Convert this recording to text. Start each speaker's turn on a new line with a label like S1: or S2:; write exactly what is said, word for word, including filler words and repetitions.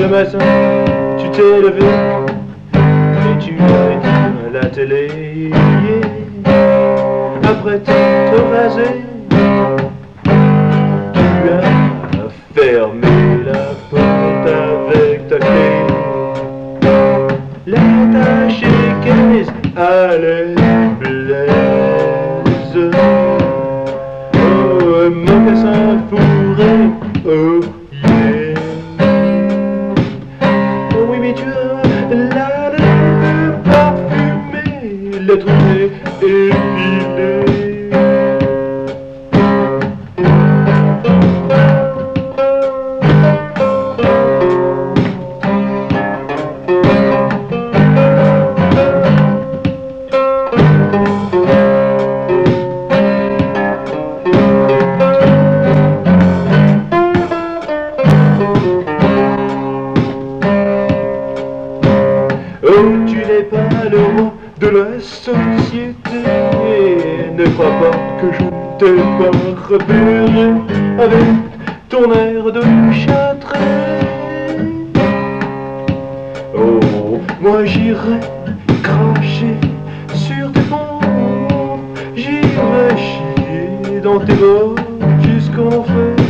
S1: le matin, tu t'es levé et tu as éteint la télé. Après t'être rasé, tu as fermé la porte avec ta clé. La tâche est caisse à l'aise blaise. Oh, mocassin fourré, oh yeah. Oh oui, mais tu as la lèvre parfumée, les trous épilés. Oh, tu n'es pas le roi de la société. Ne crois pas que je ne t'ai pas repéré avec ton air de châtré. Oh, moi j'irai cracher sur tes ponts, j'irai chier dans tes bottes jusqu'en fer.